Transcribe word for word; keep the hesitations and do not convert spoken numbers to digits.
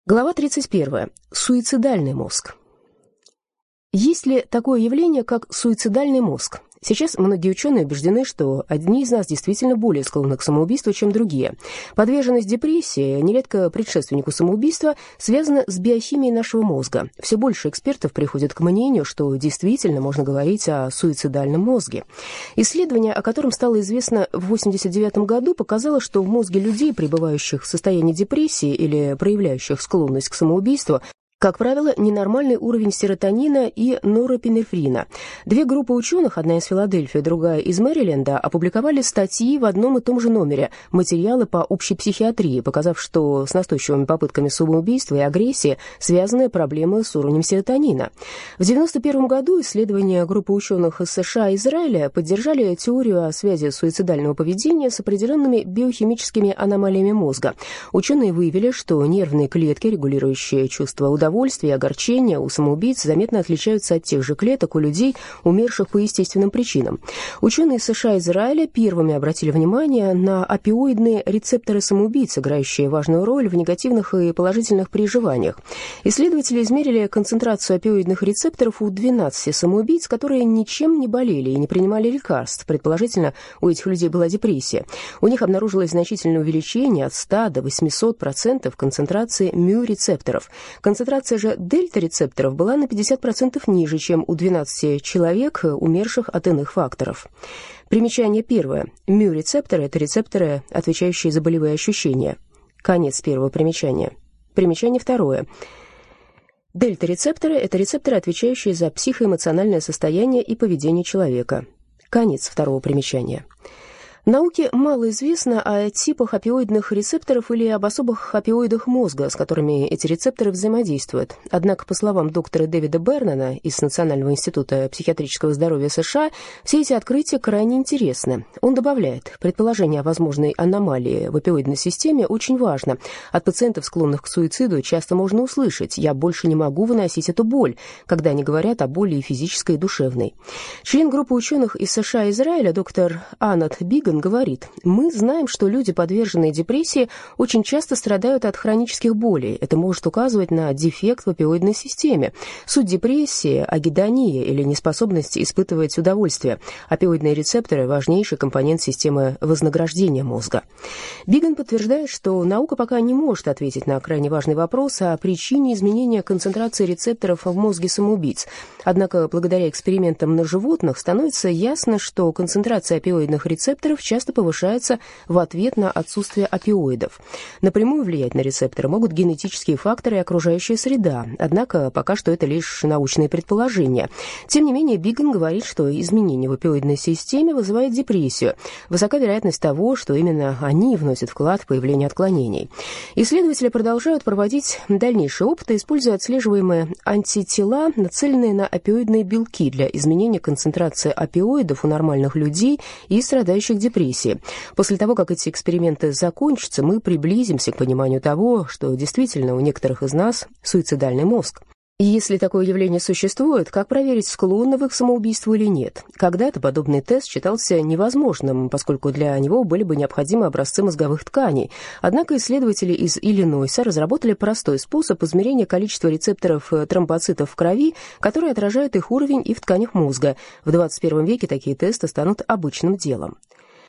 Глава тридцать первая. Суицидальный мозг. Есть ли такое явление, как суицидальный мозг? Сейчас многие ученые убеждены, что одни из нас действительно более склонны к самоубийству, чем другие. Подверженность депрессии, нередко предшественнику самоубийства, связана с биохимией нашего мозга. Все больше экспертов приходят к мнению, что действительно можно говорить о суицидальном мозге. Исследование, о котором стало известно в восемьдесят девятом году, показало, что в мозге людей, пребывающих в состоянии депрессии или проявляющих склонность к самоубийству, как правило, ненормальный уровень серотонина и норопинефрина. Две группы ученых, одна из Филадельфии, другая из Мэриленда, опубликовали статьи в одном и том же номере «Материалы по общей психиатрии», показав, что с настойчивыми попытками самоубийства и агрессии связаны проблемы с уровнем серотонина. В девяносто первом году исследования группы ученых из США и Израиля поддержали теорию о связи суицидального поведения с определенными биохимическими аномалиями мозга. Ученые выявили, что нервные клетки, регулирующие чувство удовольствия, удовольствие и огорчение у самоубийц заметно отличаются от тех же клеток у людей, умерших по естественным причинам. Ученые из США и Израиля первыми обратили внимание на опиоидные рецепторы самоубийц, играющие важную роль в негативных и положительных переживаниях. Исследователи измерили концентрацию опиоидных рецепторов у двенадцати самоубийц, которые ничем не болели и не принимали лекарств. Предположительно, у этих людей была депрессия. У них обнаружилось значительное увеличение от ста до восьмисот процентов концентрации мю-рецепторов. Концентрация же дельта-рецепторов была на пятьдесят процентов ниже, чем у двенадцати человек, умерших от иных факторов. Примечание первое. Мю-рецепторы – это рецепторы, отвечающие за болевые ощущения. Конец первого примечания. Примечание второе. Дельта-рецепторы – это рецепторы, отвечающие за психоэмоциональное состояние и поведение человека. Конец второго примечания. Науке мало известно о типах опиоидных рецепторов или об особых опиоидах мозга, с которыми эти рецепторы взаимодействуют. Однако, по словам доктора Дэвида Бернана из Национального института психиатрического здоровья США, все эти открытия крайне интересны. Он добавляет, предположение о возможной аномалии в опиоидной системе очень важно. От пациентов, склонных к суициду, часто можно услышать: «Я больше не могу выносить эту боль», когда они говорят о боли и физической, и душевной. Член группы ученых из США и Израиля, доктор Анат Биган, говорит: «Мы знаем, что люди, подверженные депрессии, очень часто страдают от хронических болей. Это может указывать на дефект в опиоидной системе. Суть депрессии – агидония или неспособность испытывать удовольствие. Опиоидные рецепторы – важнейший компонент системы вознаграждения мозга». Биган подтверждает, что наука пока не может ответить на крайне важный вопрос о причине изменения концентрации рецепторов в мозге самоубийц. Однако, благодаря экспериментам на животных становится ясно, что концентрация опиоидных рецепторов часто повышается в ответ на отсутствие опиоидов. Напрямую влиять на рецепторы могут генетические факторы и окружающая среда, однако пока что это лишь научные предположения. Тем не менее, Биган говорит, что изменения в опиоидной системе вызывают депрессию. Высока вероятность того, что именно они вносят вклад в появление отклонений. Исследователи продолжают проводить дальнейшие опыты, используя отслеживаемые антитела, нацеленные на опиоидные белки для изменения концентрации опиоидов у нормальных людей и страдающих депрессией. После того, как эти эксперименты закончатся, мы приблизимся к пониманию того, что действительно у некоторых из нас суицидальный мозг. И если такое явление существует, как проверить, склонны вы к самоубийству или нет? Когда-то подобный тест считался невозможным, поскольку для него были бы необходимы образцы мозговых тканей. Однако исследователи из Иллинойса разработали простой способ измерения количества рецепторов тромбоцитов в крови, которые отражают их уровень и в тканях мозга. В двадцать первом веке такие тесты станут обычным делом.